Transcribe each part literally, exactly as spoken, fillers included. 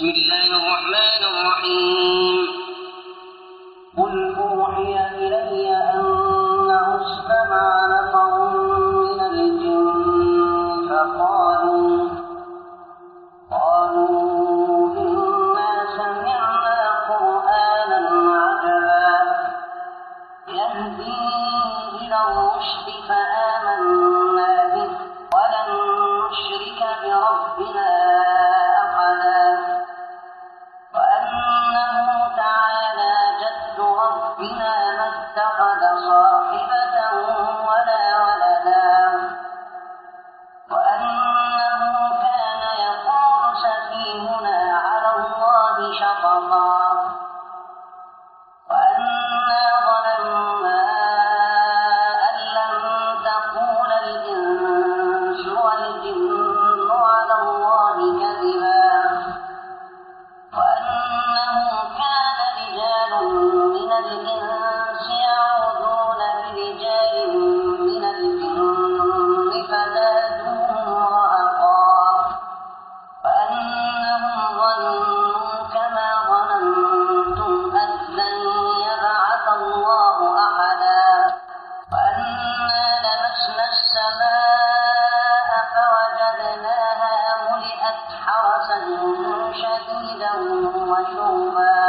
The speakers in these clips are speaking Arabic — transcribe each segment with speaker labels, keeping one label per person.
Speaker 1: بسم الله الرحمن الرحيم قل أوحي إلي أنه استمع نفر من الجن فقالوا قالوا إنا سمعنا قرآنا عجبا يهدي إلى الرشد فآمنا به ولن نشرك بربنا أحدا وأنه تعالى جد ربنا ما اتخذ صاحبة ولا ولدا وأنه كان يقول سفيهنا على الله شططا وأنا ظننا أن لن تقول الإنس والجن على الله كذبا وأنه كان رجال من الإنس يعوذون برجال من الجن فزادوهم رهقا وأنهم ظنوا كما ظننتم أن لن يبعث الله أحدا وأنا لمسنا السماء فوجدناها ملئت حرسا شديدا وشوبا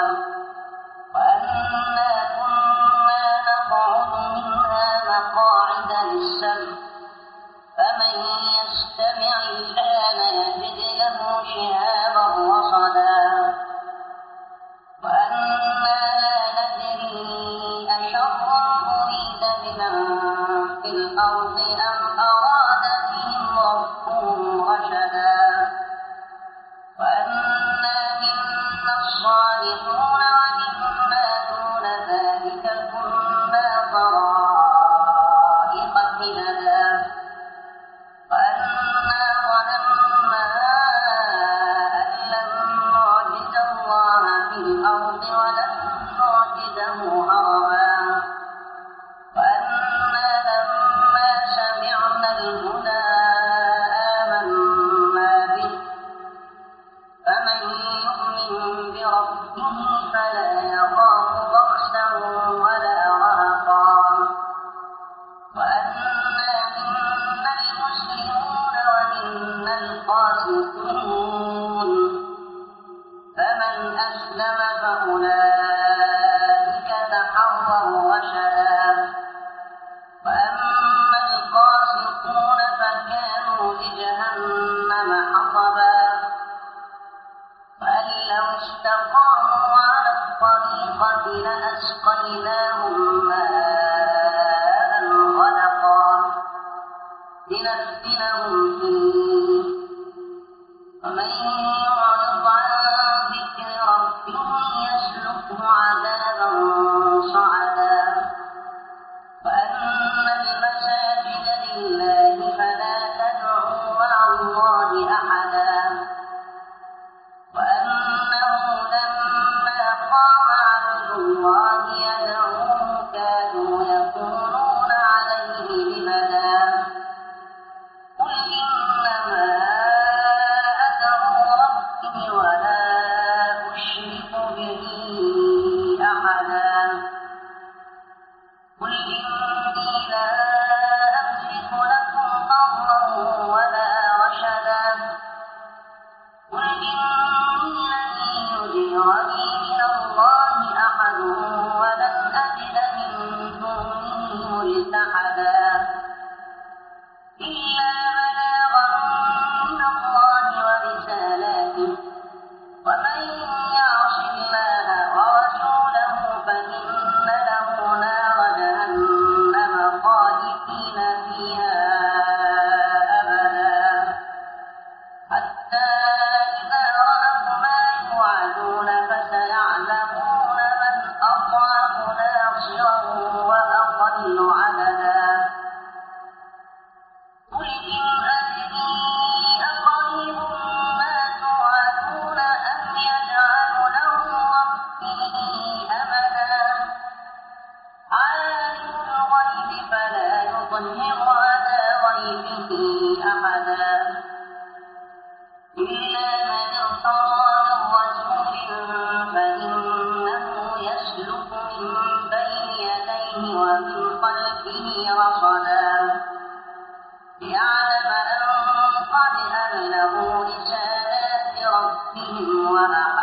Speaker 1: وأنا كنا نقعد منها مقاعد للسمع فمن يستمع الآن يجد له شهابا رصدا وأنا لا ندري أشر أريد بمن في الأرض أم أراد بهم ربهم رشدا وأنا منا الصالحون ومنا دون ذلك كنا طرائق قددا وأنا ظننا أن لن نعجز الله في الأرض ولن نعجزه هربا وأنا لما سمعنا الهدى آمنا به فمن يؤمن بربه فلا يخاف بخسا ولا رهقا وأنا منا المسلمون ومنا القاسطون فمن أسلم فأولئك تحروا رشدا وأما القاسطون فكانوا لجهنم حطبا وأن لو استقاموا على الطريقة لأسقيناهم ماء غدقا لنفتنهم فيه ومن يعرض عن ذكر ربه يسلكه عذابا صعدا وأن المساجد لله فلا تدعوا مع الله أحدا وأنه لما قام عبد الله يدعوه كانوا من خلفه رصدا ليعلم أن قد أبلغوا رسالات ربهم وأعلموا